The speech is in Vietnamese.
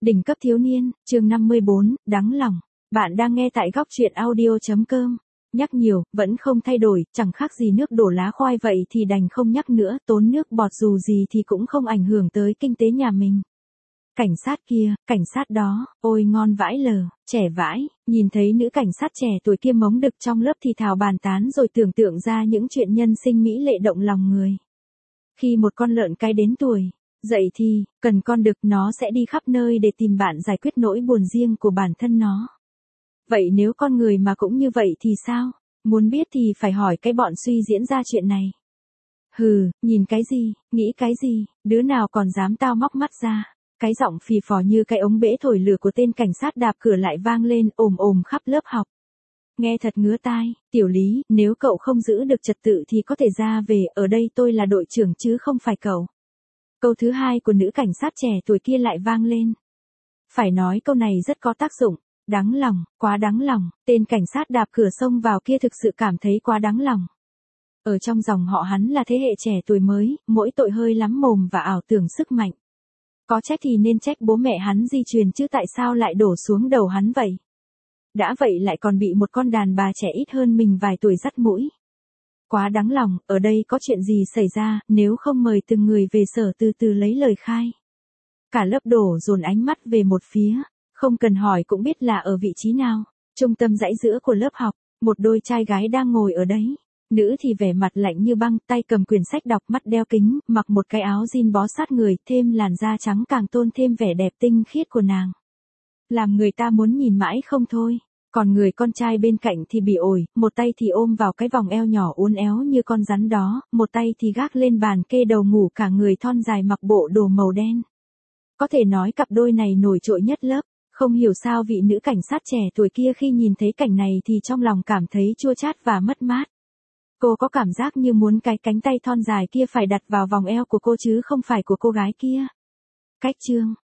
Đỉnh cấp thiếu niên, chương 54, đáng lòng. Bạn đang nghe tại góc truyện audio.com. Nhắc nhiều, vẫn không thay đổi, chẳng khác gì nước đổ lá khoai vậy thì đành không nhắc nữa, tốn nước bọt dù gì thì cũng không ảnh hưởng tới kinh tế nhà mình. Cảnh sát kia, cảnh sát đó, ôi ngon vãi lờ, trẻ vãi, nhìn thấy nữ cảnh sát trẻ tuổi kia mống đực trong lớp thì thào bàn tán rồi tưởng tượng ra những chuyện nhân sinh mỹ lệ động lòng người. Khi một con lợn cái đến tuổi dậy thì, cần con đực nó sẽ đi khắp nơi để tìm bạn giải quyết nỗi buồn riêng của bản thân nó. Vậy nếu con người mà cũng như vậy thì sao? Muốn biết thì phải hỏi cái bọn suy diễn ra chuyện này. Hừ, nhìn cái gì, nghĩ cái gì, đứa nào còn dám tao móc mắt ra. Cái giọng phì phò như cái ống bể thổi lửa của tên cảnh sát đạp cửa lại vang lên ồm ồm khắp lớp học. Nghe thật ngứa tai, tiểu Lý, nếu cậu không giữ được trật tự thì có thể ra về, ở đây tôi là đội trưởng chứ không phải cậu. Câu thứ hai của nữ cảnh sát trẻ tuổi kia lại vang lên. Phải nói câu này rất có tác dụng, đáng lòng, quá đáng lòng, tên cảnh sát đạp cửa xông vào kia thực sự cảm thấy quá đáng lòng. Ở trong dòng họ hắn là thế hệ trẻ tuổi mới, mỗi tội hơi lắm mồm và ảo tưởng sức mạnh. Có trách thì nên trách bố mẹ hắn di truyền chứ tại sao lại đổ xuống đầu hắn vậy? Đã vậy lại còn bị một con đàn bà trẻ ít hơn mình vài tuổi dắt mũi. Quá đáng lòng, ở đây có chuyện gì xảy ra, nếu không mời từng người về sở từ từ lấy lời khai. Cả lớp đổ dồn ánh mắt về một phía, không cần hỏi cũng biết là ở vị trí nào. Trung tâm dãy giữa của lớp học, một đôi trai gái đang ngồi ở đấy. Nữ thì vẻ mặt lạnh như băng, tay cầm quyển sách đọc, mắt đeo kính, mặc một cái áo jean bó sát người, thêm làn da trắng càng tôn thêm vẻ đẹp tinh khiết của nàng. Làm người ta muốn nhìn mãi không thôi. Còn người con trai bên cạnh thì bị ổi, một tay thì ôm vào cái vòng eo nhỏ uốn éo như con rắn đó, một tay thì gác lên bàn kê đầu ngủ, cả người thon dài mặc bộ đồ màu đen. Có thể nói cặp đôi này nổi trội nhất lớp. Không hiểu sao vị nữ cảnh sát trẻ tuổi kia khi nhìn thấy cảnh này thì trong lòng cảm thấy chua chát và mất mát. Cô có cảm giác như muốn cái cánh tay thon dài kia phải đặt vào vòng eo của cô chứ không phải của cô gái kia. Cách chương,